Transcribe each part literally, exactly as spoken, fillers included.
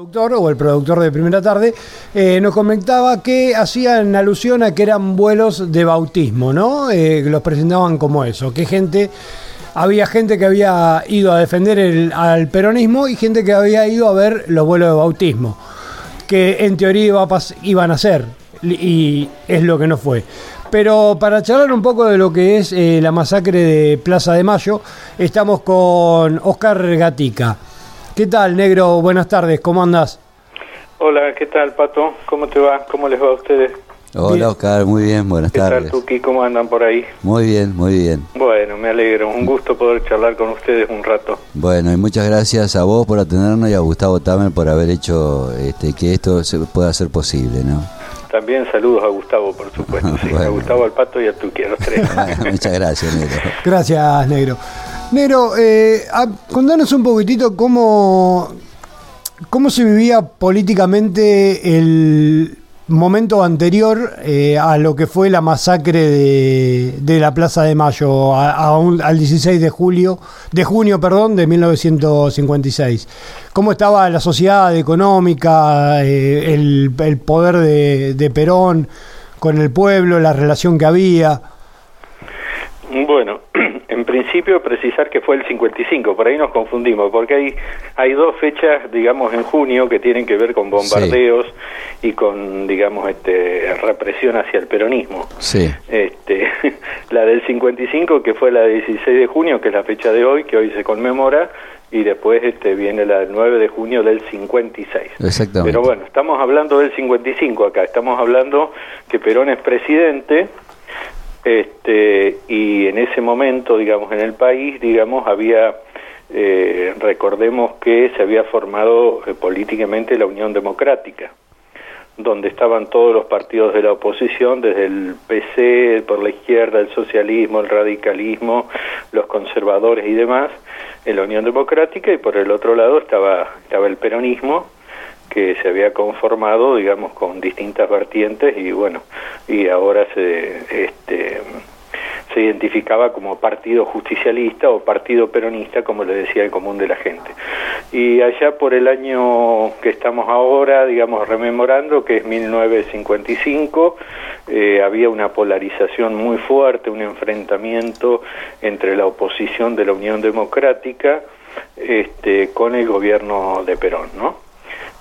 productor o el productor de Primera Tarde, eh, nos comentaba que hacían alusión a que eran vuelos de bautismo, ¿no? Eh, los presentaban como eso, que gente, había gente que había ido a defender el, al peronismo y gente que había ido a ver los vuelos de bautismo, que en teoría iba a pas- iban a ser, y es lo que no fue. Pero para charlar un poco de lo que es eh, la masacre de Plaza de Mayo, estamos con Oscar Gatica. ¿Qué tal, negro? Buenas tardes, ¿cómo andás? Hola, ¿qué tal, Pato? ¿Cómo te va? ¿Cómo les va a ustedes? Hola, bien. Oscar, muy bien, buenas ¿Qué tardes. ¿Qué tal, Tuki? ¿Cómo andan por ahí? Muy bien, muy bien. Bueno, me alegro, un gusto poder charlar con ustedes un rato. Bueno, y muchas gracias a vos por atendernos y a Gustavo Tamer por haber hecho este, que esto se pueda hacer posible, ¿no? También saludos a Gustavo, por supuesto, sí, bueno. a Gustavo, al Pato y a Tuki, a los tres. Bueno, muchas gracias, Negro. Gracias, negro. Negro, eh, a, contanos un poquitito cómo, cómo se vivía políticamente el momento anterior eh, a lo que fue la masacre de, de la Plaza de Mayo, a, a un, al dieciséis de julio, de junio, perdón, de mil novecientos cincuenta y seis. ¿Cómo estaba la sociedad económica, eh, el, el poder de, de Perón con el pueblo, la relación que había? Bueno, en principio precisar que fue el cincuenta y cinco, por ahí nos confundimos, porque hay hay dos fechas, digamos, en junio que tienen que ver con bombardeos sí. y con, digamos, este represión hacia el peronismo. Sí. Este, la del cincuenta y cinco, que fue la del dieciséis de junio, que es la fecha de hoy, que hoy se conmemora, y después este viene la del nueve de junio del cincuenta y seis. Exactamente. Pero bueno, estamos hablando del cincuenta y cinco acá, estamos hablando que Perón es presidente. Este, y en ese momento, digamos, en el país, digamos, había, eh, recordemos que se había formado eh, políticamente la Unión Democrática, donde estaban todos los partidos de la oposición, desde el P C, por la izquierda, el socialismo, el radicalismo, los conservadores y demás, en la Unión Democrática, y por el otro lado estaba, estaba el peronismo, que se había conformado, digamos, con distintas vertientes y bueno, y ahora se este se identificaba como partido justicialista o partido peronista, como le decía el común de la gente. Y allá por el año que estamos ahora, digamos, rememorando, que es mil novecientos cincuenta y cinco, eh, había una polarización muy fuerte, un enfrentamiento entre la oposición de la Unión Democrática este con el gobierno de Perón, ¿no?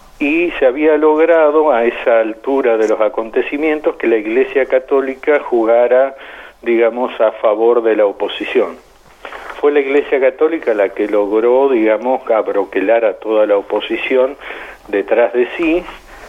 Y se había logrado a esa altura de los acontecimientos que la Iglesia Católica jugara, digamos, a favor de la oposición. Fue la Iglesia Católica la que logró, digamos, abroquelar a toda la oposición detrás de sí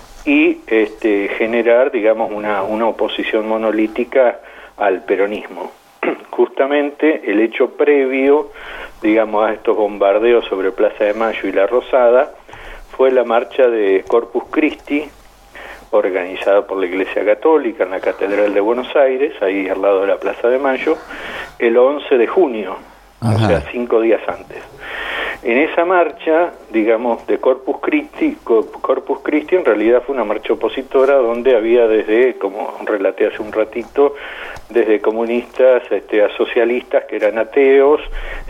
y este, generar, digamos, una, una oposición monolítica al peronismo. Justamente el hecho previo, digamos, a estos bombardeos sobre Plaza de Mayo y La Rosada fue la marcha de Corpus Christi, organizada por la Iglesia Católica en la Catedral de Buenos Aires, ahí al lado de la Plaza de Mayo, el once de junio, Ajá. o sea, cinco días antes. En esa marcha, digamos, de Corpus Christi, Corpus Christi en realidad fue una marcha opositora donde había desde, como relaté hace un ratito, desde comunistas este, a socialistas que eran ateos,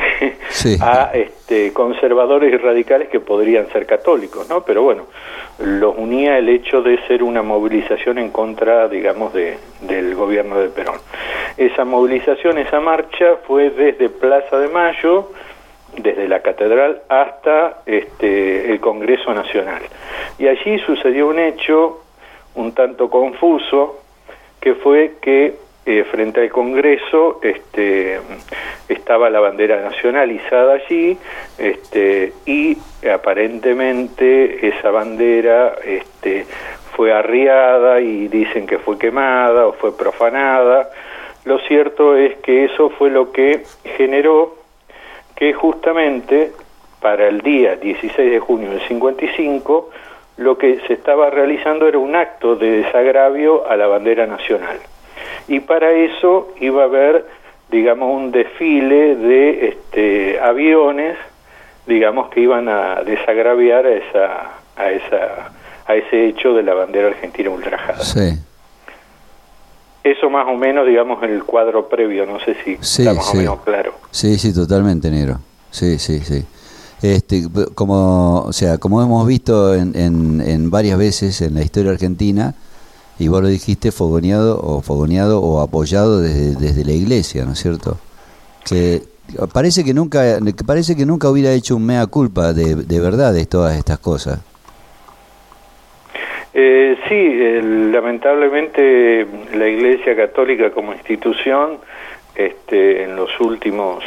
sí. a este, conservadores y radicales que podrían ser católicos, ¿no? Pero bueno, los unía el hecho de ser una movilización en contra, digamos, de, del gobierno de Perón. Esa movilización, esa marcha fue desde Plaza de Mayo, desde la catedral hasta este, el Congreso Nacional. Y allí sucedió un hecho un tanto confuso, que fue que eh, frente al Congreso este, estaba la bandera nacional izada allí, este, y aparentemente esa bandera este, fue arriada y dicen que fue quemada o fue profanada. Lo cierto es que eso fue lo que generó que justamente para el día dieciséis de junio del cincuenta y cinco lo que se estaba realizando era un acto de desagravio a la bandera nacional. Y para eso iba a haber, digamos, un desfile de este, aviones, digamos, que iban a desagraviar a esa, a esa, a ese hecho de la bandera argentina ultrajada. Sí. Eso más o menos, digamos, en el cuadro previo, no sé si sí, está más sí. o menos claro. Sí, sí, totalmente, negro. Sí, sí, sí. Este, como, o sea, como hemos visto en, en, en varias veces en la historia argentina, y vos lo dijiste, fogoneado o fogoneado o apoyado desde, desde la iglesia, ¿no es cierto? Que parece que nunca, parece que nunca hubiera hecho un mea culpa de, de verdad de todas estas cosas. Eh, sí, eh, lamentablemente la Iglesia Católica como institución, este, en los últimos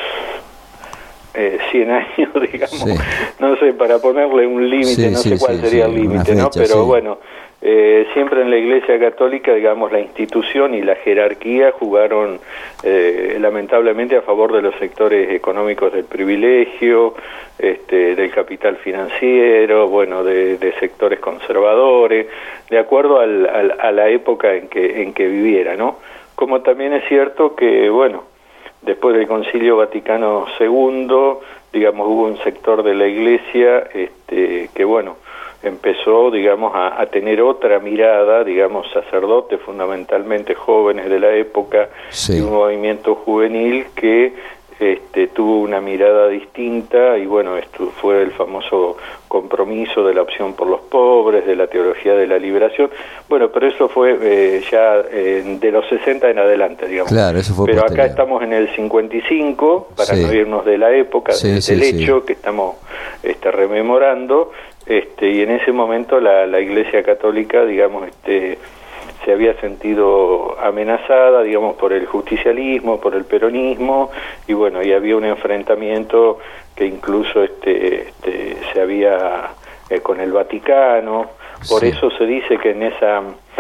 eh, cien años, digamos, sí. no sé, para ponerle un límite, sí, no sé sí, cuál sí, sería sí, el límite, ¿no? Pero sí. bueno, eh, siempre en la Iglesia Católica, digamos, la institución y la jerarquía jugaron eh, lamentablemente a favor de los sectores económicos del privilegio, este, del capital financiero, bueno, de, de sectores conservadores, de acuerdo al, al, a la época en que, en que viviera, ¿no? Como también es cierto que, bueno, después del Concilio Vaticano segundo, digamos, hubo un sector de la Iglesia este, que, bueno, empezó, digamos, a, a tener otra mirada, digamos, sacerdotes fundamentalmente jóvenes de la época, sí. y un movimiento juvenil que este, tuvo una mirada distinta, y bueno, esto fue el famoso compromiso de la opción por los pobres, de la teología de la liberación. Bueno, pero eso fue eh, ya eh, de los sesenta en adelante, digamos. Claro, eso fue pero posterior. Acá estamos en el cincuenta y cinco, para sí. no irnos de la época, sí, del sí, hecho sí. que estamos este, rememorando, este, y en ese momento la, la Iglesia Católica, digamos, este se había sentido amenazada, digamos, por el justicialismo, por el peronismo, y bueno, y había un enfrentamiento que incluso este, este se había eh, con el Vaticano. Por sí. eso se dice que en esa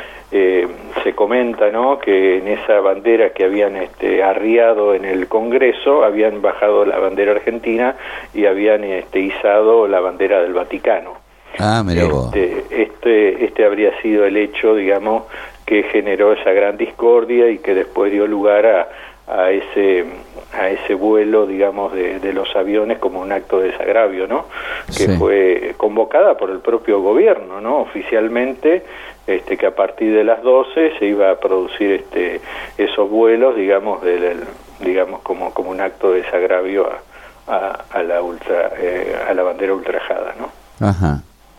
eh, se comenta, ¿no?, que en esa bandera que habían este arriado en el Congreso habían bajado la bandera argentina y habían este izado la bandera del Vaticano. Ah, mirá vos. Este, este este habría sido el hecho, digamos, que generó esa gran discordia y que después dio lugar a, a ese a ese vuelo, digamos, de, de los aviones como un acto de desagravio, ¿no? Que sí. fue convocada por el propio gobierno, ¿no? Oficialmente, este, que a partir de las doce se iba a producir este esos vuelos, digamos, del, digamos como como un acto de desagravio a, a, a la ultra eh, a la bandera ultrajada, ¿no? Ajá.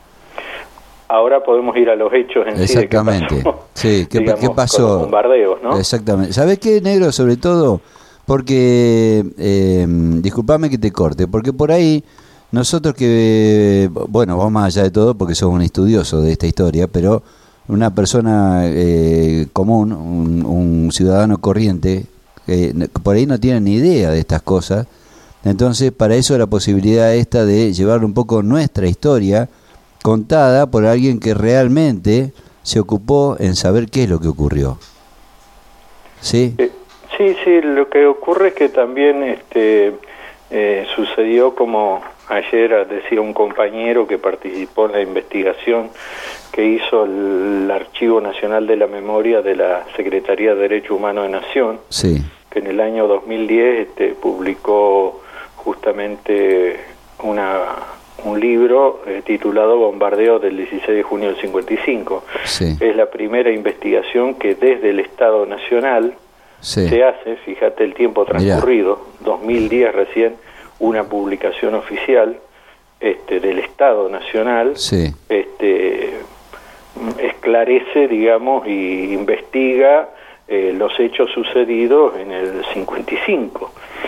Ahora podemos ir a los hechos en sí de qué pasó, sí, ¿qué, digamos, ¿qué pasó? Con los bombardeos, ¿no? Exactamente. ¿Sabés qué, negro? Sobre todo, porque, eh, disculpame que te corte, porque por ahí nosotros que, bueno, vos más allá de todo, porque sos un estudioso de esta historia, pero una persona eh, común, un, un ciudadano corriente, eh, por ahí no tiene ni idea de estas cosas. Entonces, para eso la posibilidad esta de llevar un poco nuestra historia contada por alguien que realmente se ocupó en saber qué es lo que ocurrió. ¿Sí? Eh, sí, sí, lo que ocurre es que también este eh, sucedió, como ayer decía un compañero que participó en la investigación que hizo el, el Archivo Nacional de la Memoria de la Secretaría de Derechos Humanos de Nación, sí. que en el año dos mil diez este, publicó justamente una... un libro eh, titulado Bombardeo del dieciséis de junio del cincuenta y cinco. Sí. Es la primera investigación que desde el Estado Nacional sí. se hace, fíjate el tiempo transcurrido, Mirá. dos mil diez recién, una publicación oficial este, del Estado Nacional, sí. este, esclarece, digamos, y investiga eh, los hechos sucedidos en el cincuenta y cinco.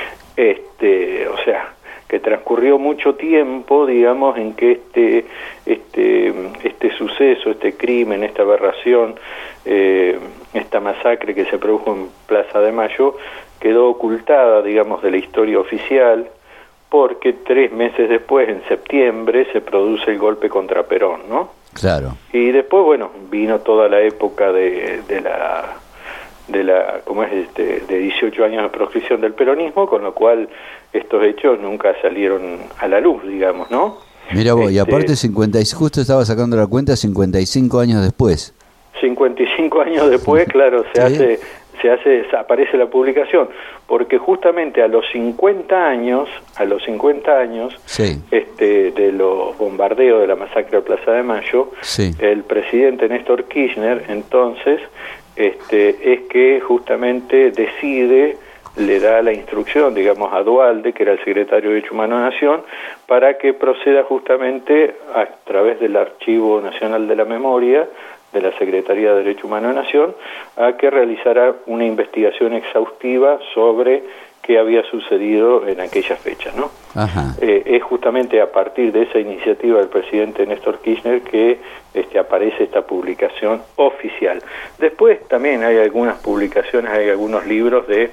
Este, o sea, que transcurrió mucho tiempo, digamos, en que este este este suceso, este crimen, esta aberración, eh, esta masacre que se produjo en Plaza de Mayo, quedó ocultada, digamos, de la historia oficial, porque tres meses después, en septiembre, se produce el golpe contra Perón, ¿no? Claro. Y después, bueno, vino toda la época de, de la... de la como es este, de dieciocho años de proscripción del peronismo, con lo cual estos hechos nunca salieron a la luz, digamos, ¿no? Mira vos, este, y aparte cincuenta, justo estaba sacando la cuenta cincuenta y cinco años después. cincuenta y cinco años después, claro, se ¿Sí? hace se hace aparece la publicación, porque justamente a los cincuenta años, a los cincuenta años sí. este de los bombardeos de la masacre de Plaza de Mayo, sí. el presidente Néstor Kirchner entonces Este, es que justamente decide le da la instrucción, digamos, a Duhalde, que era el secretario de Derecho Humano de Nación, para que proceda justamente a través del Archivo Nacional de la Memoria de la Secretaría de Derecho Humano de Nación, a que realizara una investigación exhaustiva sobre qué había sucedido en aquellas fechas, ¿no? Ajá. Eh, es justamente a partir de esa iniciativa del presidente Néstor Kirchner que este, aparece esta publicación oficial. Después también hay algunas publicaciones, hay algunos libros de,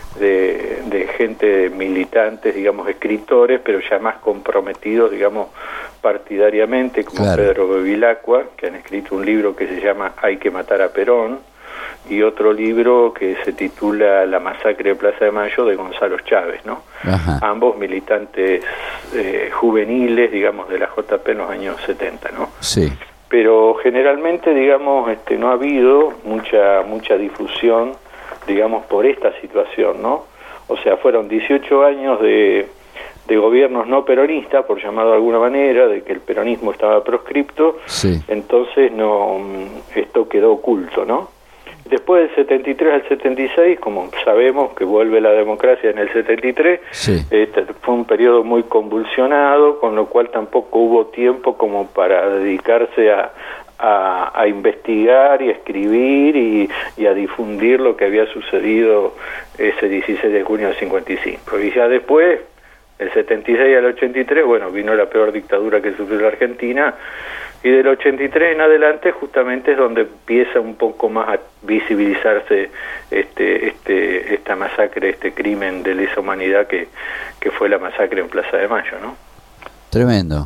de, de gente, militantes, digamos, escritores, pero ya más comprometidos, digamos, partidariamente, como claro. Pedro Bevilacqua, que han escrito un libro que se llama Hay que matar a Perón, y otro libro que se titula La masacre de Plaza de Mayo, de Gonzalo Chávez, ¿no? Ajá. Ambos militantes eh, juveniles, digamos, de la J P en los años setenta, ¿no? Sí. Pero generalmente, digamos, este, no ha habido mucha mucha difusión, digamos, por esta situación, ¿no? O sea, fueron dieciocho años de, de gobiernos no peronistas, por llamarlo de alguna manera, de que el peronismo estaba proscripto, sí. Entonces no esto quedó oculto, ¿no? Después del setenta y tres al setenta y seis, como sabemos que vuelve la democracia en el setenta y tres, sí. este, fue un periodo muy convulsionado, con lo cual tampoco hubo tiempo como para dedicarse a, a, a investigar y a escribir y, y a difundir lo que había sucedido ese dieciséis de junio del cincuenta y cinco. Y ya después, el setenta y seis al ochenta y tres, bueno, vino la peor dictadura que sufrió la Argentina, y del ochenta y tres en adelante justamente es donde empieza un poco más a visibilizarse este este esta masacre, este crimen de lesa humanidad que, que fue la masacre en Plaza de Mayo, ¿no? Tremendo.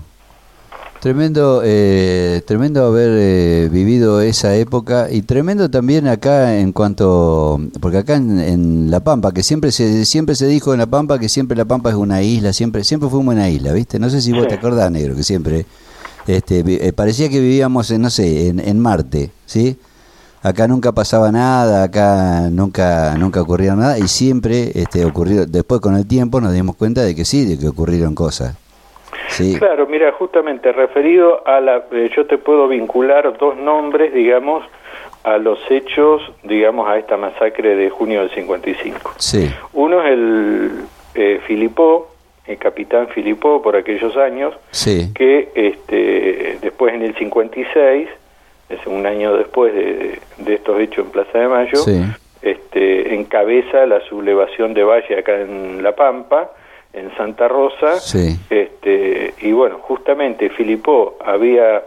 Tremendo, eh, tremendo haber eh, vivido esa época, y tremendo también acá en cuanto, porque acá en, en La Pampa, que siempre se siempre se dijo en La Pampa que siempre La Pampa es una isla, siempre siempre fue una isla, ¿viste? No sé si vos sí. te acordás, negro, que siempre este eh, parecía que vivíamos en, no sé, en, en Marte, ¿sí? Acá nunca pasaba nada, acá nunca nunca ocurría nada, y siempre este ocurrió. Después, con el tiempo, nos dimos cuenta de que sí, de que ocurrieron cosas. Sí. Claro, mira, justamente referido a la, eh, yo te puedo vincular dos nombres, digamos, a los hechos, digamos, a esta masacre de junio del cincuenta y cinco. Sí. Uno es el eh, Filipó, el capitán Filipó, por aquellos años, sí. que este, después en el cincuenta y seis, es un año después de, de estos hechos en Plaza de Mayo, sí. este, encabeza la sublevación de Valle acá en La Pampa, en Santa Rosa, sí. este, y bueno, justamente Filipó había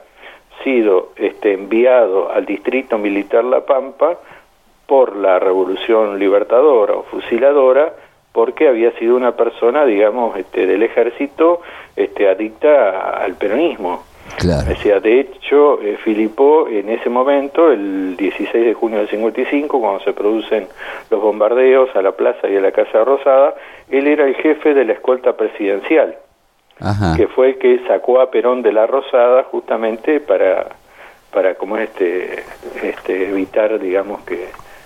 sido este, enviado al distrito militar La Pampa por la Revolución Libertadora o Fusiladora, porque había sido una persona, digamos, este, del ejército, este, adicta al peronismo. Claro. O sea, de hecho, eh, Filipó en ese momento, el dieciséis de junio del cincuenta y cinco, cuando se producen los bombardeos a la plaza y a la Casa Rosada, él era el jefe de la escolta presidencial, Ajá. que fue el que sacó a Perón de la Rosada justamente para, para como este, este evitar, digamos, que,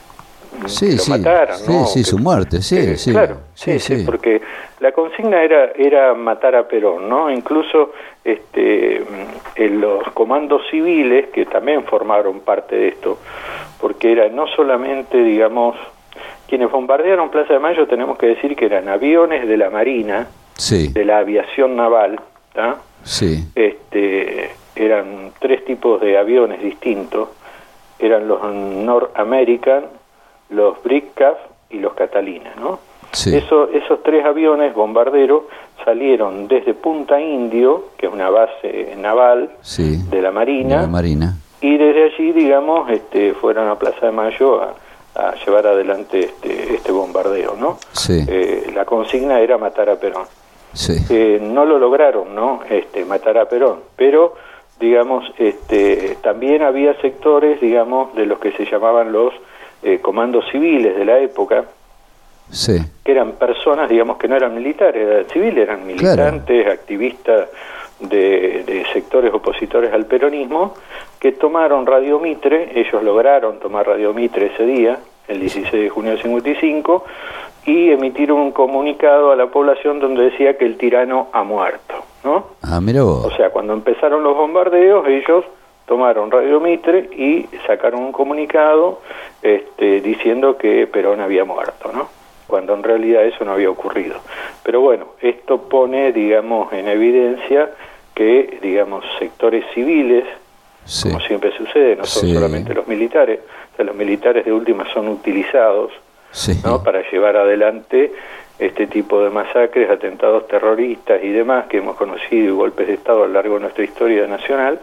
sí, que lo sí. mataran, ¿no? Sí, sí, que, su muerte, sí, que, sí. Claro, sí, sí, sí, porque la consigna era era matar a Perón, ¿no? Incluso este en los comandos civiles, que también formaron parte de esto, porque era no solamente, digamos, quienes bombardearon Plaza de Mayo, tenemos que decir que eran aviones de la Marina, sí. de la aviación naval, ¿tá? Sí. Este, eran tres tipos de aviones distintos, eran los North American, los Bridcraft y los Catalina, ¿no? Sí. Eso, esos tres aviones bombarderos salieron desde Punta Indio, que es una base naval, sí. de la Marina, de la Marina, y desde allí, digamos, este, fueron a Plaza de Mayo a, a llevar adelante este, este bombardeo, ¿no? Sí. Eh, la consigna era matar a Perón. Sí. Eh, no lo lograron, ¿no? Este, matar a Perón, pero digamos, este, también había sectores, digamos, de los que se llamaban los eh, comandos civiles de la época, sí. que eran personas, digamos, que no eran militares, eran civiles, eran militantes, claro. activistas de, de sectores opositores al peronismo, que tomaron Radio Mitre. Ellos lograron tomar Radio Mitre ese día, el dieciséis de junio del cincuenta y cinco, y emitieron un comunicado a la población donde decía que el tirano ha muerto, ¿no? Ah, mira vos. O sea, cuando empezaron los bombardeos, ellos tomaron Radio Mitre y sacaron un comunicado este, diciendo que Perón había muerto, ¿no? cuando en realidad eso no había ocurrido. Pero bueno, esto pone, digamos, en evidencia que, digamos, sectores civiles, sí, como siempre sucede, no son sí. solamente los militares, o sea, los militares de última son utilizados, sí, ¿no?, para llevar adelante este tipo de masacres, atentados terroristas y demás que hemos conocido, y golpes de Estado a lo largo de nuestra historia nacional,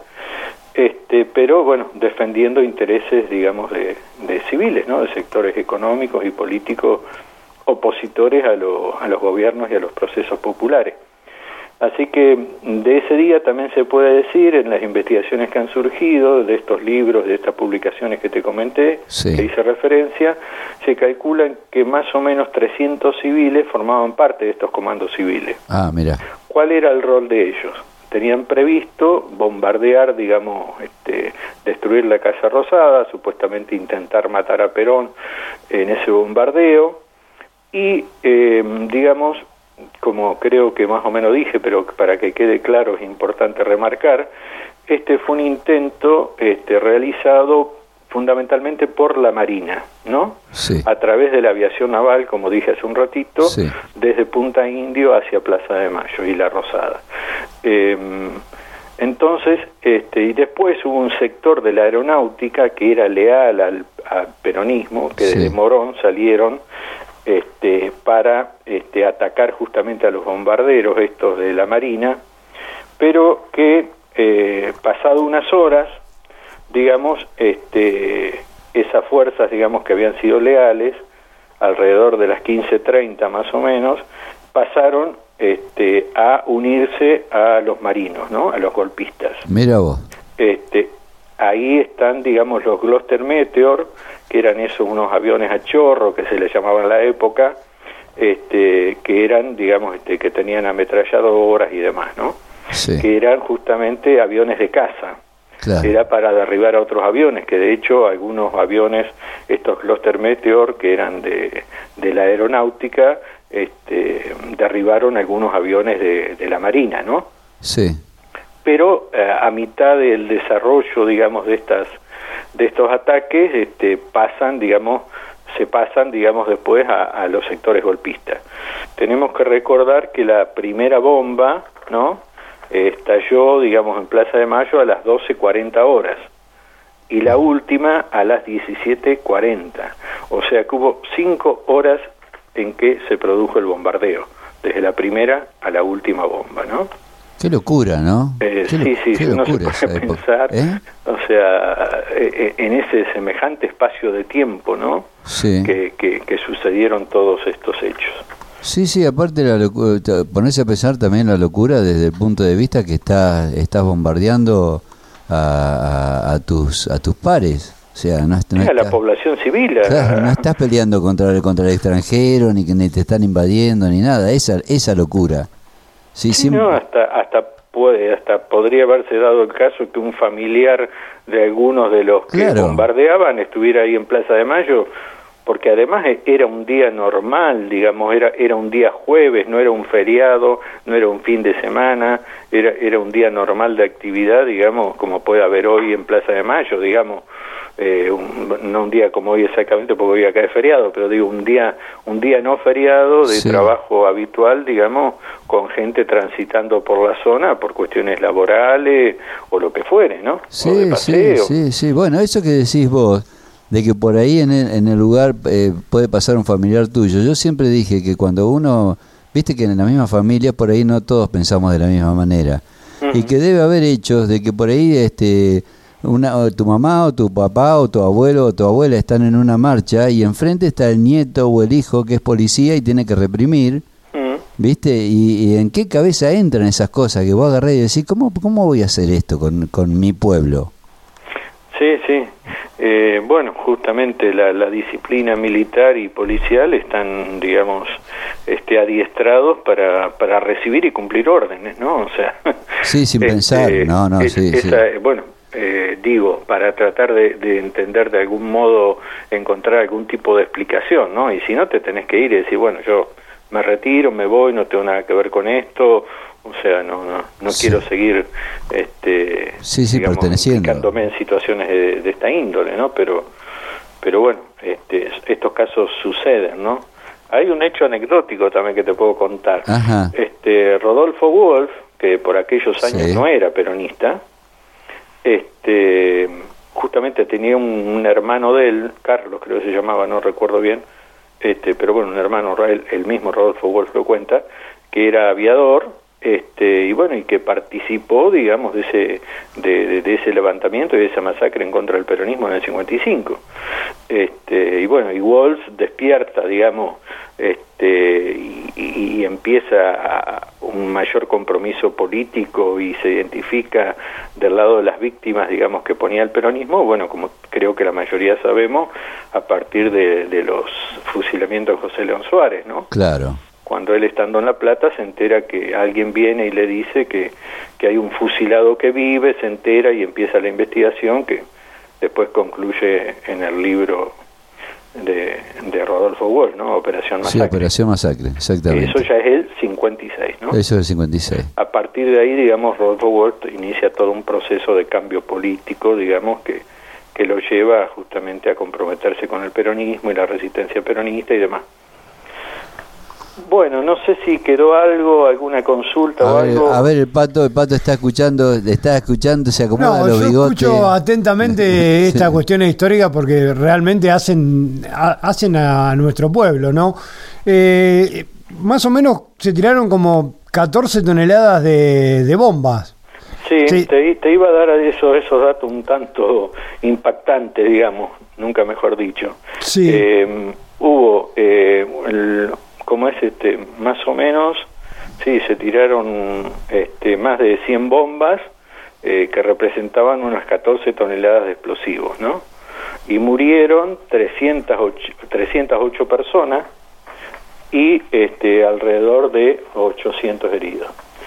este, pero bueno, defendiendo intereses, digamos, de, de civiles, ¿no?, de sectores económicos y políticos opositores a, lo, a los gobiernos y a los procesos populares. Así que de ese día también se puede decir, en las investigaciones que han surgido, de estos libros, de estas publicaciones que te comenté, sí, que hice referencia, se calculan que más o menos trescientos civiles formaban parte de estos comandos civiles. Ah, mira. ¿Cuál era el rol de ellos? Tenían previsto bombardear, digamos, este, destruir la Casa Rosada, supuestamente intentar matar a Perón en ese bombardeo, y, eh, digamos, como creo que más o menos dije, pero para que quede claro es importante remarcar, este fue un intento este, realizado fundamentalmente por la Marina, ¿no? Sí. A través de la aviación naval, como dije hace un ratito, sí, desde Punta Indio hacia Plaza de Mayo y La Rosada. Eh, entonces, este, y después hubo un sector de la aeronáutica que era leal al, al peronismo, que sí, desde Morón salieron este, para este, atacar justamente a los bombarderos estos de la Marina, pero que eh, pasado unas horas, digamos, este, esas fuerzas, digamos, que habían sido leales, alrededor de las quince treinta más o menos, pasaron este, a unirse a los marinos, ¿no?, a los golpistas. Mira vos. Este, ahí están, digamos, los Gloster Meteor, que eran esos unos aviones a chorro que se les llamaba en la época, este, que eran, digamos, este, que tenían ametralladoras y demás, ¿no? Sí. Que eran justamente aviones de caza. Claro. Era para derribar a otros aviones, que de hecho algunos aviones, estos Gloster Meteor, que eran de, de la aeronáutica, este, derribaron algunos aviones de, de la Marina, ¿no? Sí. Pero eh, a mitad del desarrollo, digamos, de estas de estos ataques, este, pasan, digamos, se pasan, digamos, después a, a los sectores golpistas. Tenemos que recordar que la primera bomba, ¿no?, eh, estalló, digamos, en Plaza de Mayo a las doce cuarenta horas y la última a las diecisiete cuarenta. O sea que hubo cinco horas en que se produjo el bombardeo, desde la primera a la última bomba, ¿no? Qué locura, ¿no? Eh, qué sí, sí, qué uno locura se puede pensar, ¿eh? O sea, eh, en ese semejante espacio de tiempo, ¿no? Sí. Que, que, que sucedieron todos estos hechos. Sí, sí, aparte la locura, ponerse a pensar también la locura desde el punto de vista que estás estás bombardeando a, a, a tus a tus pares. O sea, no, no a estás, la población civil. A... Claro, no estás peleando contra el, contra el extranjero, ni que ni te están invadiendo, ni nada. Esa esa locura. Sí, sí, sí, no, hasta hasta puede hasta podría haberse dado el caso que un familiar de algunos de los que claro. bombardeaban estuviera ahí en Plaza de Mayo, porque además era un día normal, digamos, era era un día jueves, no era un feriado, no era un fin de semana, era era un día normal de actividad, digamos, como puede haber hoy en Plaza de Mayo, digamos. Eh, un, no un día como hoy exactamente porque hoy acá es feriado, pero digo un día un día no feriado de sí. trabajo habitual, digamos, con gente transitando por la zona por cuestiones laborales o lo que fuere, ¿no? Sí, o de paseo. sí, sí, sí. Bueno, eso que decís vos, de que por ahí en el, en el lugar eh, puede pasar un familiar tuyo. Yo siempre dije que cuando uno, viste que en la misma familia por ahí no todos pensamos de la misma manera. Uh-huh. Y que debe haber hechos de que por ahí este una o tu mamá o tu papá o tu abuelo o tu abuela están en una marcha y enfrente está el nieto o el hijo que es policía y tiene que reprimir, uh-huh. ¿viste? Y, y en qué cabeza entran esas cosas que vos agarrás y decís, ¿cómo, cómo voy a hacer esto con, con mi pueblo? Sí, sí. Eh, bueno, justamente la, la disciplina militar y policial están, digamos, este, adiestrados para, para recibir y cumplir órdenes, ¿no? O sea... Sí, sin este, pensar, no, no, es, sí, esa, sí. Bueno, eh, digo, para tratar de, de entender de algún modo, encontrar algún tipo de explicación, ¿no? Y si no, te tenés que ir y decir, bueno, yo me retiro, me voy, no tengo nada que ver con esto... O sea, no no no sí. quiero seguir este sí, sí, digamos, perteneciendo. implicándome en situaciones de, de esta índole, ¿no? Pero pero bueno, este estos casos suceden, ¿no? hay un hecho anecdótico también que te puedo contar. Ajá. Este, Rodolfo Wolf, que por aquellos años Sí. no era peronista, este, justamente tenía un, un hermano de él, Carlos creo que se llamaba, no recuerdo bien, este, pero bueno, un hermano, el, el mismo Rodolfo Wolf lo cuenta, que era aviador, este, y bueno, y que participó, digamos, de ese de, de, de ese levantamiento y de esa masacre en contra del peronismo en el cincuenta y cinco. Este, y bueno, y Wolf despierta, digamos, este, y, y, y empieza a un mayor compromiso político y se identifica del lado de las víctimas, digamos, que ponía el peronismo, bueno, como creo que la mayoría sabemos, a partir de, de los fusilamientos de José León Suárez, ¿no? Claro. Cuando él, estando en La Plata, se entera que alguien viene y le dice que, que hay un fusilado que vive, se entera y empieza la investigación que después concluye en el libro de, de Rodolfo Wolf, ¿no? Operación Masacre. Sí, Operación Masacre, exactamente. Eso ya es el cincuenta y seis, ¿no? Eso es el cincuenta y seis. A partir de ahí, digamos, Rodolfo Wolf inicia todo un proceso de cambio político, digamos, que, que lo lleva justamente a comprometerse con el peronismo y la resistencia peronista y demás. Bueno, no sé si quedó algo, alguna consulta A o ver, algo. a ver, el Pato, el Pato está escuchando, está escuchando, se acomoda No, los yo bigotes. escucho atentamente estas Sí. cuestiones históricas porque realmente hacen a, hacen a nuestro pueblo, ¿no? Eh, más o menos se tiraron como catorce toneladas de, de bombas. Sí, Sí. Te, te iba a dar esos, esos datos un tanto impactantes, digamos, nunca mejor dicho. Sí. Eh, hubo, eh, el, ¿cómo es este? Más o menos, sí, se tiraron este, más de cien bombas eh, que representaban unas catorce toneladas de explosivos, ¿no? Y murieron trescientas ocho personas y este, alrededor de ochocientos heridos.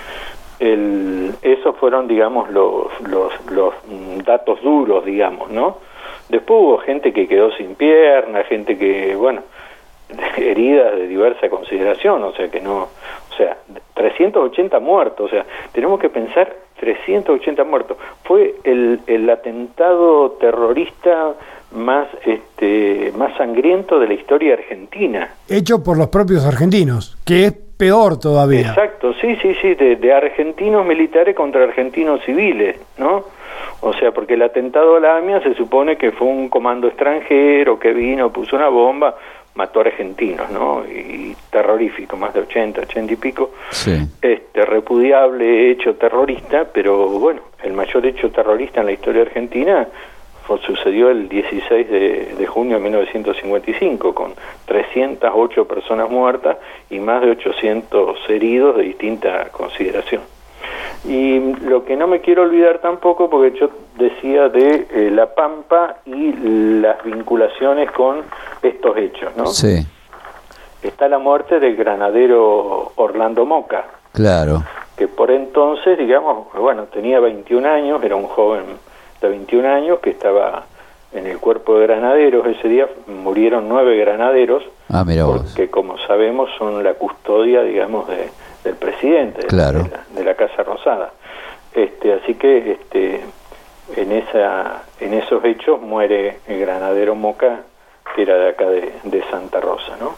El, esos fueron, digamos, los, los, los datos duros, digamos, ¿no? Después hubo gente que quedó sin pierna, gente que, bueno, heridas de diversa consideración, o sea que no, o sea, trescientos ochenta muertos, o sea, tenemos que pensar trescientos ochenta muertos. Fue el, el atentado terrorista más este más sangriento de la historia argentina. Hecho por los propios argentinos, que es peor todavía. Exacto, sí, sí, sí, de, de argentinos militares contra argentinos civiles, ¿no? O sea, porque el atentado a la AMIA se supone que fue un comando extranjero que vino, puso una bomba, mató a argentinos, ¿no? Y terrorífico, más de ochenta, ochenta y pico. Sí. Este, repudiable hecho terrorista, pero bueno, el mayor hecho terrorista en la historia argentina fue, sucedió el dieciséis de junio de mil novecientos cincuenta y cinco, con trescientas ocho personas muertas y más de ochocientos heridos de distinta consideración. Y lo que no me quiero olvidar tampoco, porque yo decía de eh, La Pampa y las vinculaciones con estos hechos, ¿no? Sí. Está la muerte del granadero Orlando Moca, Claro. que por entonces, digamos, bueno, tenía veintiún años, era un joven de veintiún años que estaba en el cuerpo de granaderos. Ese día murieron nueve granaderos, Ah, mira vos. porque como sabemos son la custodia, digamos, de, del presidente, Claro. de, la, de la Casa Rosada. Este, así que este, en esa en esos hechos muere el granadero Moca, que era de acá de, de Santa Rosa, ¿no?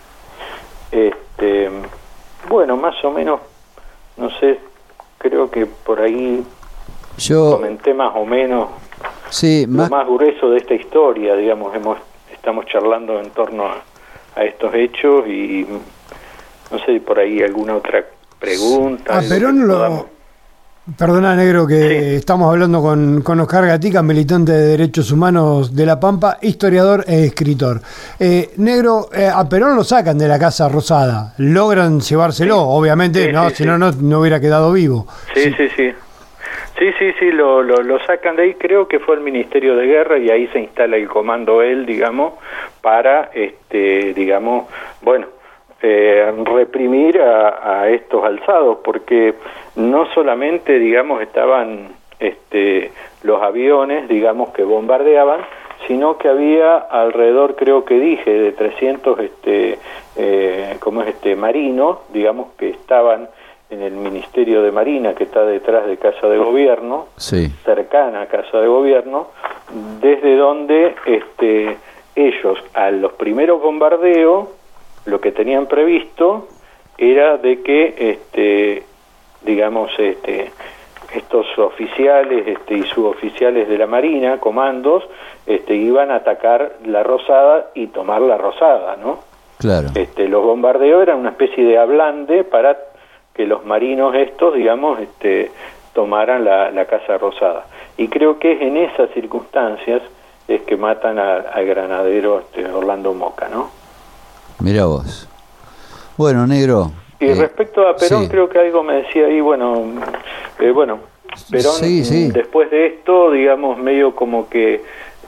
Este, bueno, más o menos, no sé, creo que por ahí Yo, comenté más o menos sí, lo más, más grueso de esta historia, digamos, hemos estamos charlando en torno a, a estos hechos y no sé, por ahí alguna otra pregunta. Ah, algo Perón que lo... podamos- Perdona, Negro, que Sí. estamos hablando con, con Oscar Gatica, militante de Derechos Humanos de La Pampa, historiador e escritor. Eh, Negro, eh, a Perón lo sacan de la Casa Rosada, logran llevárselo, Sí. obviamente, Sí, no, sí, si sí. no, no no hubiera quedado vivo. Sí, sí, sí. Sí, sí, sí, lo, lo, lo sacan de ahí, creo que fue el Ministerio de Guerra y ahí se instala el comando él, digamos, para, este, digamos, bueno, eh, reprimir a, a estos alzados, porque no solamente, digamos, estaban este, los aviones, digamos, que bombardeaban, sino que había alrededor, creo que dije, de trescientos, este, eh, ¿cómo es este, marinos, digamos, que estaban en el Ministerio de Marina, que está detrás de Casa de Gobierno, sí, cercana a Casa de Gobierno, desde donde este, ellos, a los primeros bombardeos, lo que tenían previsto era de que, este, digamos, este, estos oficiales este, y suboficiales de la Marina, comandos, este, iban a atacar la Rosada y tomar la Rosada, ¿no? Claro. Este, los bombardeos eran una especie de ablande para que los marinos estos, digamos, este, tomaran la, la Casa Rosada. Y creo que es en esas circunstancias es que matan al granadero este, Orlando Moca, ¿no? Mira vos. Bueno, negro. Y eh, respecto a Perón, sí. creo que algo me decía ahí, bueno, eh, bueno, Perón sí, sí. después de esto, digamos, medio como que,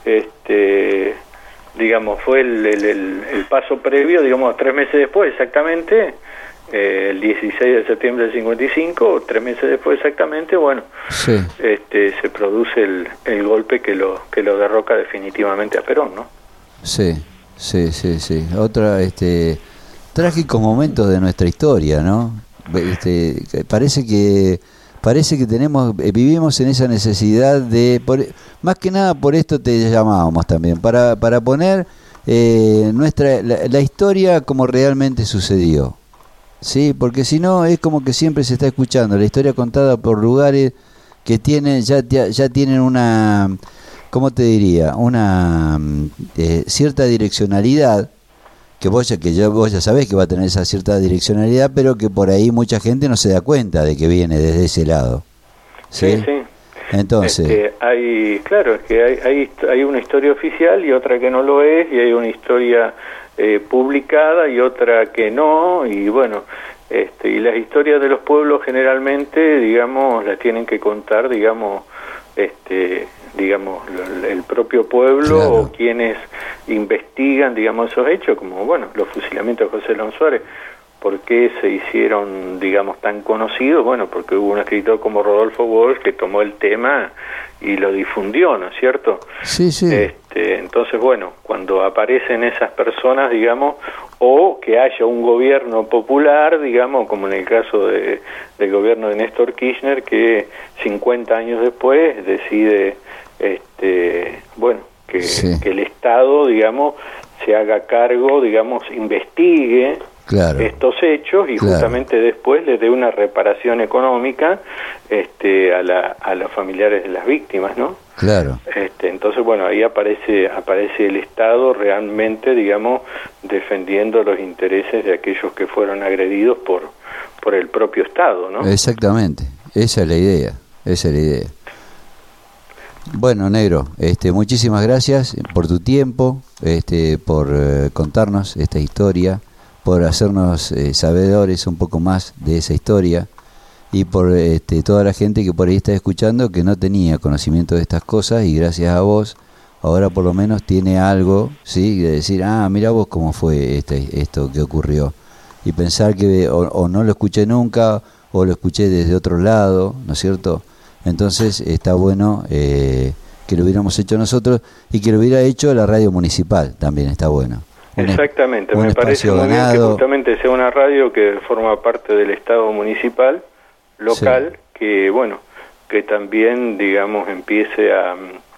este, digamos, fue el, el, el, el paso previo, digamos, tres meses después exactamente, eh, el dieciséis de septiembre del cincuenta y cinco, tres meses después exactamente, bueno, sí. este, se produce el, el golpe que lo que lo derroca definitivamente a Perón, ¿no? Sí, sí, sí, sí. Otra, este, trágicos momentos de nuestra historia, ¿no? Este, parece que parece que tenemos, vivimos en esa necesidad de, por, más que nada por esto te llamábamos también, para para poner eh, nuestra la, la historia como realmente sucedió. Sí, porque si no es como que siempre se está escuchando la historia contada por lugares que tienen ya ya tienen una, ¿cómo te diría? Una eh, cierta direccionalidad que vos ya que ya vos ya sabés que va a tener esa cierta direccionalidad, pero que por ahí mucha gente no se da cuenta de que viene desde ese lado. Sí, sí. sí. Entonces, este, hay claro, es que hay, hay hay una historia oficial y otra que no lo es, y hay una historia Eh, publicada y otra que no, y bueno, este, y las historias de los pueblos generalmente, digamos, las tienen que contar, digamos, este, digamos, el propio pueblo, claro. o quienes investigan, digamos, esos hechos, como, bueno, los fusilamientos de José León Suárez. ¿Por qué se hicieron, digamos, tan conocidos? Bueno, porque hubo un escritor como Rodolfo Walsh que tomó el tema y lo difundió, ¿no es cierto? Sí, sí. Este, entonces, bueno, cuando aparecen esas personas, digamos, o que haya un gobierno popular, digamos, como en el caso de, del gobierno de Néstor Kirchner, que cincuenta años después decide, este, bueno, que, sí. que el Estado, digamos, se haga cargo, digamos, investigue, claro. estos hechos y claro. justamente después le dé una reparación económica este, a, la, a los familiares de las víctimas, ¿no? Claro. Este, entonces, bueno, ahí aparece aparece el Estado realmente, digamos, defendiendo los intereses de aquellos que fueron agredidos por por el propio Estado, ¿no? Exactamente, esa es la idea, esa es la idea. Bueno, negro, este, muchísimas gracias por tu tiempo, este, por eh, contarnos esta historia, por hacernos eh, sabedores un poco más de esa historia y por este, toda la gente que por ahí está escuchando que no tenía conocimiento de estas cosas y gracias a vos ahora por lo menos tiene algo, sí, de decir, ah, mira vos cómo fue este, esto que ocurrió y pensar que o, o no lo escuché nunca o lo escuché desde otro lado, ¿no es cierto? Entonces está bueno eh, que lo hubiéramos hecho nosotros y que lo hubiera hecho la radio municipal, también está bueno. Exactamente, un me parece muy ganado. bien que justamente sea una radio que forma parte del Estado municipal, local, sí. que bueno, que también, digamos, empiece a,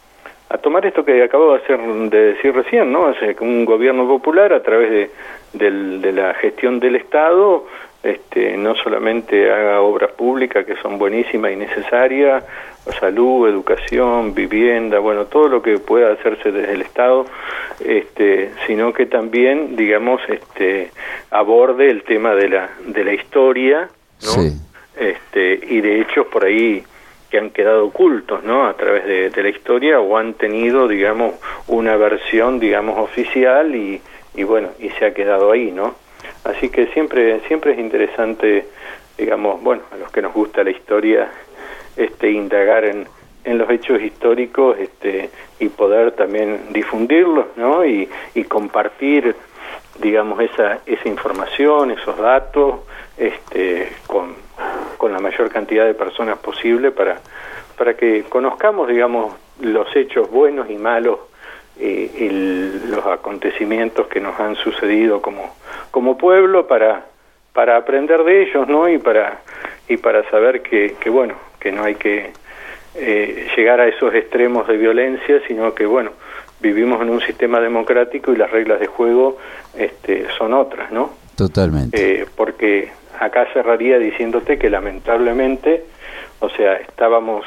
a tomar esto que acabo de, hacer, de decir recién, ¿no? O sea, que un gobierno popular a través de, del, de la gestión del Estado, este, no solamente haga obras públicas que son buenísimas y necesarias, salud, educación, vivienda, bueno, todo lo que pueda hacerse desde el Estado, este, sino que también, digamos, este, aborde el tema de la de la historia, ¿no? Sí. Este, y de hechos por ahí que han quedado ocultos, ¿no? A través de, de la historia o han tenido, digamos, una versión, digamos, oficial y, y bueno, y se ha quedado ahí, ¿no? Así que siempre siempre es interesante, digamos, bueno, a los que nos gusta la historia, este indagar en, en los hechos históricos, este y poder también difundirlos, ¿no? Y, y compartir, digamos, esa esa información, esos datos, este con, con la mayor cantidad de personas posible para para que conozcamos, digamos, los hechos buenos y malos, eh, el, los acontecimientos que nos han sucedido como como pueblo para para aprender de ellos, ¿no? Y para y para saber que, que bueno, que no hay que eh, llegar a esos extremos de violencia, sino que, bueno, vivimos en un sistema democrático y las reglas de juego este, son otras, ¿no? Totalmente. Eh, porque acá cerraría diciéndote que lamentablemente, o sea, estábamos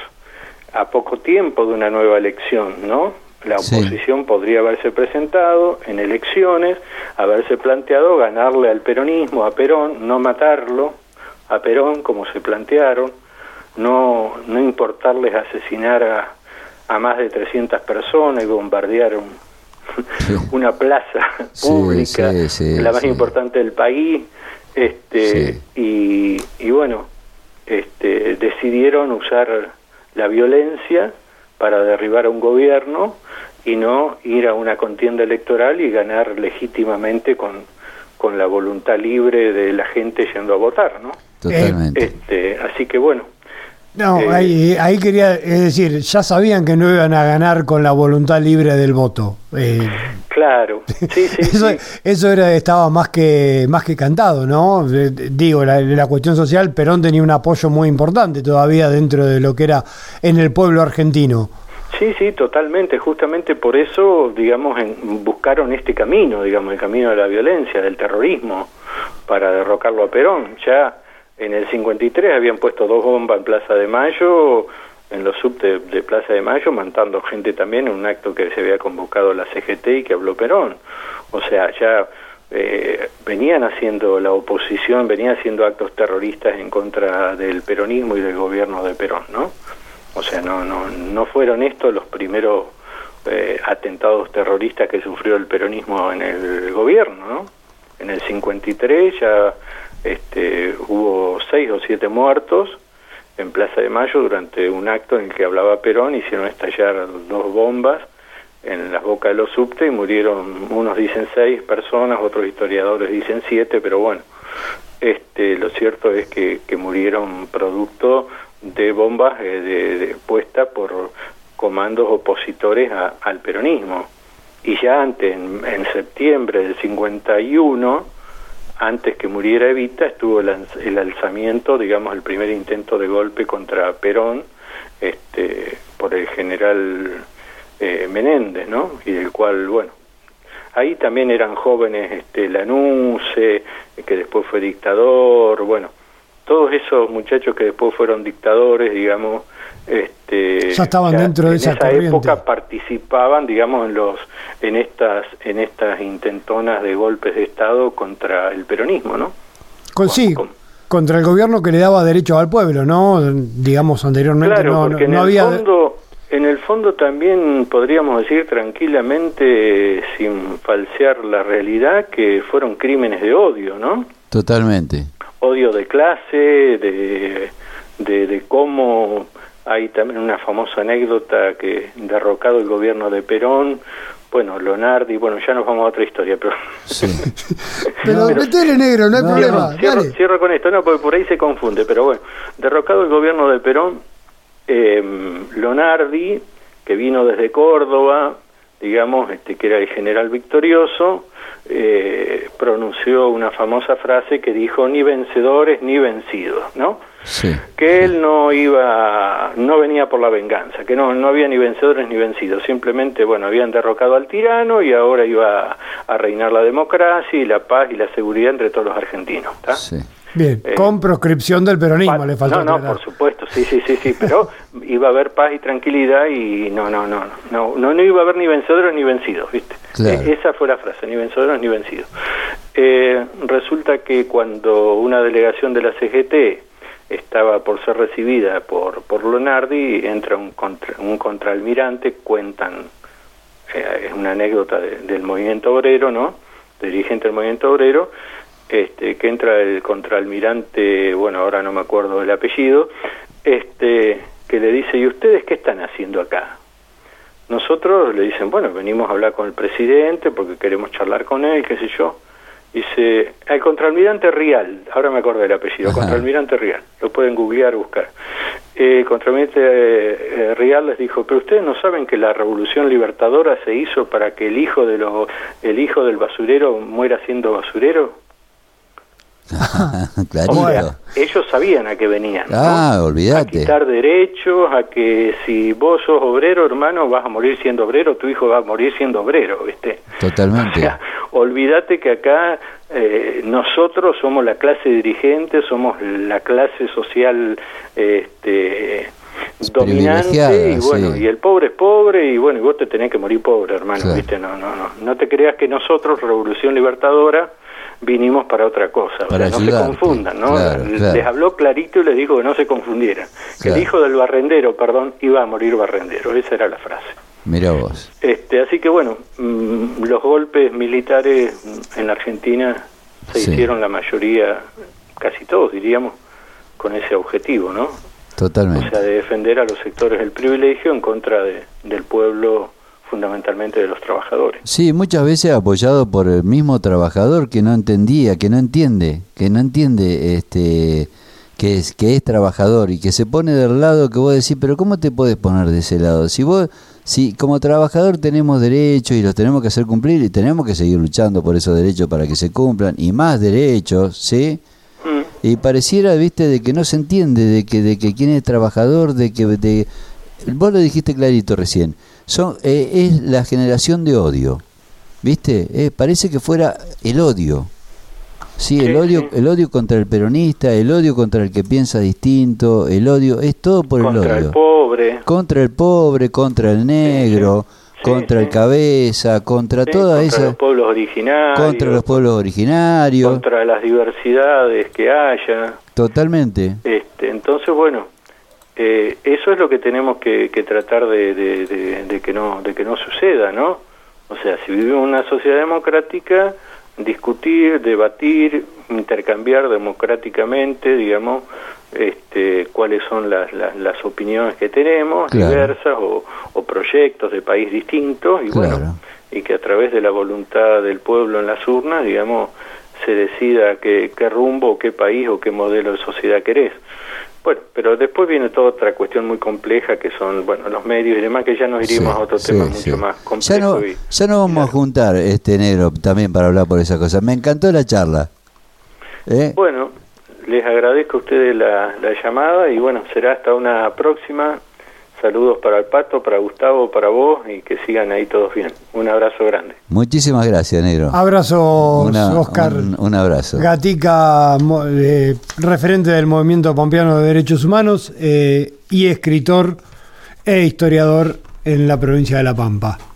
a poco tiempo de una nueva elección, ¿no? La oposición sí. podría haberse presentado en elecciones, haberse planteado ganarle al peronismo, a Perón, no matarlo, a Perón como se plantearon, no, no importarles asesinar a, a más de trescientas personas y bombardear un, sí. una plaza pública, sí, sí, sí, la más sí. importante del país, este sí. y, y bueno, este decidieron usar la violencia para derribar a un gobierno y no ir a una contienda electoral y ganar legítimamente con, con la voluntad libre de la gente yendo a votar, ¿no? Totalmente. Este, así que bueno. No, eh, ahí, ahí quería, es decir, ya sabían que no iban a ganar con la voluntad libre del voto. Eh, claro, sí, sí. eso sí. eso era, estaba más que más que cantado, ¿no? Eh, digo, la, la cuestión social, Perón tenía un apoyo muy importante todavía dentro de lo que era en el pueblo argentino. Sí, sí, totalmente. Justamente por eso, digamos, en, buscaron este camino, digamos, el camino de la violencia, del terrorismo, para derrocarlo a Perón. Ya en el cincuenta y tres habían puesto dos bombas en Plaza de Mayo, en los subtes de, de Plaza de Mayo, matando gente también en un acto que se había convocado la C G T y que habló Perón. O sea, ya eh, venían haciendo la oposición, venían haciendo actos terroristas en contra del peronismo y del gobierno de Perón, ¿no? O sea, no no no fueron estos los primeros eh, atentados terroristas que sufrió el peronismo en el gobierno, ¿no? En el cincuenta y tres ya este, hubo seis o siete muertos en Plaza de Mayo durante un acto en el que hablaba Perón. Hicieron estallar dos bombas en las bocas de los subtes y murieron, unos dicen seis personas, otros historiadores dicen siete, pero bueno, este, lo cierto es que, que murieron producto de bombas eh, de, de, puestas por comandos opositores a, al peronismo. Y ya antes, en, en septiembre del cincuenta y uno, antes que muriera Evita, estuvo el, el alzamiento, digamos, el primer intento de golpe contra Perón, este, por el general eh, Menéndez, ¿no? Y del cual, bueno, ahí también eran jóvenes, este, Lanuse, que después fue dictador, bueno, todos esos muchachos que después fueron dictadores, digamos, este, ya estaban ya dentro de esa, en esa corriente. época participaban, digamos, en los en estas en estas intentonas de golpes de Estado contra el peronismo, ¿no? Con, sí, con, contra el gobierno que le daba derecho al pueblo, ¿no? Digamos, anteriormente claro, no, porque no, no en había... el fondo, en el fondo también podríamos decir tranquilamente, sin falsear la realidad, que fueron crímenes de odio, ¿no? Totalmente. Odio de clase, de, de, de cómo hay también una famosa anécdota que derrocado el gobierno de Perón, bueno, Lonardi, bueno, ya nos vamos a otra historia, pero... Sí. pero no, metele negro, no hay no, problema. No, cierro, cierro con esto, no, porque por ahí se confunde, pero bueno, derrocado el gobierno de Perón, eh, Lonardi, que vino desde Córdoba, digamos, este, que era el general victorioso, eh, pronunció una famosa frase que dijo: ni vencedores ni vencidos, ¿no? Sí, que sí. él no iba, no venía por la venganza, que no no había ni vencedores ni vencidos, simplemente, bueno, habían derrocado al tirano y ahora iba a, a reinar la democracia y la paz y la seguridad entre todos los argentinos, ¿está? Sí. Bien, eh, con proscripción del peronismo, pa- le faltó No, no, aclarar. por supuesto, sí, sí, sí, sí, pero iba a haber paz y tranquilidad y no, no, no, no, no, no iba a haber ni vencedores ni vencidos, ¿viste? Claro. Eh, esa fue la frase, ni vencedores ni vencidos. Eh, resulta que cuando una delegación de la C G T estaba por ser recibida por por Lonardi, entra un contra, un contraalmirante, cuentan, eh, es una anécdota de, del movimiento obrero, ¿no? Dirigente del movimiento obrero, este, que entra el contraalmirante, bueno, ahora no me acuerdo del apellido, este, que le dice: ¿y ustedes qué están haciendo acá? Nosotros, le dicen, bueno, venimos a hablar con el presidente porque queremos charlar con él, qué sé yo. Dice, el contraalmirante Rial, ahora me acuerdo del apellido, Ajá. contraalmirante Rial, lo pueden googlear, buscar. Eh, el contraalmirante eh, Rial les dijo: pero ustedes no saben que la revolución libertadora se hizo para que el hijo de lo, el hijo del basurero muera siendo basurero. Clarito. O sea, ellos sabían a qué venían, ¿no? Ah, olvídate. A quitar derechos, a que si vos sos obrero, hermano, vas a morir siendo obrero, tu hijo va a morir siendo obrero, ¿viste? Totalmente. O sea, olvídate que acá eh, nosotros somos la clase dirigente, somos la clase social este, dominante, y bueno, sí. y el pobre es pobre, y bueno, y vos te tenés que morir pobre, hermano, Claro. ¿viste? No, no, no, no te creas que nosotros, Revolución Libertadora, vinimos para otra cosa, Para o sea, no ayudarte. se confundan, ¿no? Claro, claro. Les habló clarito y les dijo que no se confundieran, que Claro. el hijo del barrendero, perdón, iba a morir barrendero, esa era la frase. Mirá vos. Este, así que bueno, mmm, los golpes militares en la Argentina se Sí. hicieron la mayoría, casi todos diríamos, con ese objetivo, ¿no? Totalmente. O sea, de defender a los sectores del privilegio en contra de, del pueblo, fundamentalmente de los trabajadores. Sí, muchas veces apoyado por el mismo trabajador que no entendía, que no entiende, que no entiende este que es que es trabajador y que se pone del lado que vos decís, pero ¿cómo te podés poner de ese lado? Si vos, si como trabajador tenemos derechos y los tenemos que hacer cumplir y tenemos que seguir luchando por esos derechos para que se cumplan y más derechos, ¿sí? Mm. Y pareciera, viste, de que no se entiende de que de que quién es trabajador, de que de, vos lo dijiste clarito recién. Son, eh, es la generación de odio, ¿viste? Eh, parece que fuera el odio. Sí, el Sí, odio, sí. el odio contra el peronista, el odio contra el que piensa distinto, el odio, es todo por el Contra odio. el pobre. Contra el pobre, contra el negro, Sí, contra sí. el cabeza, contra Sí, toda contra esa, los pueblos originarios, contra los pueblos originarios, contra las diversidades que haya. totalmente. Este, entonces, bueno, eh, eso es lo que tenemos que, que tratar de, de, de, de que no de que no suceda, ¿no? O sea, si vivimos en una sociedad democrática, discutir, debatir, intercambiar democráticamente, digamos, este, cuáles son las, las, las opiniones que tenemos, Claro. diversas, o, o proyectos de país distintos, y Claro. bueno, y que a través de la voluntad del pueblo en las urnas, digamos, se decida qué, qué rumbo, o qué país, o qué modelo de sociedad querés. Bueno, pero después viene toda otra cuestión muy compleja, que son, bueno, los medios y demás, que ya nos iríamos Sí, a otro sí, tema sí. mucho más complejo. Ya no, y, ya no vamos a juntar, este negro, también para hablar por esa cosa. Me encantó la charla. ¿Eh? Bueno, les agradezco a ustedes la, la llamada, y bueno, será hasta una próxima. Saludos para el Pato, para Gustavo, para vos, y que sigan ahí todos bien. Un abrazo grande. Muchísimas gracias, negro. Abrazos, Una- Oscar. un, un abrazo. Gatica, mo- eh, referente del movimiento pampeano de derechos humanos eh, y escritor e historiador en la provincia de La Pampa.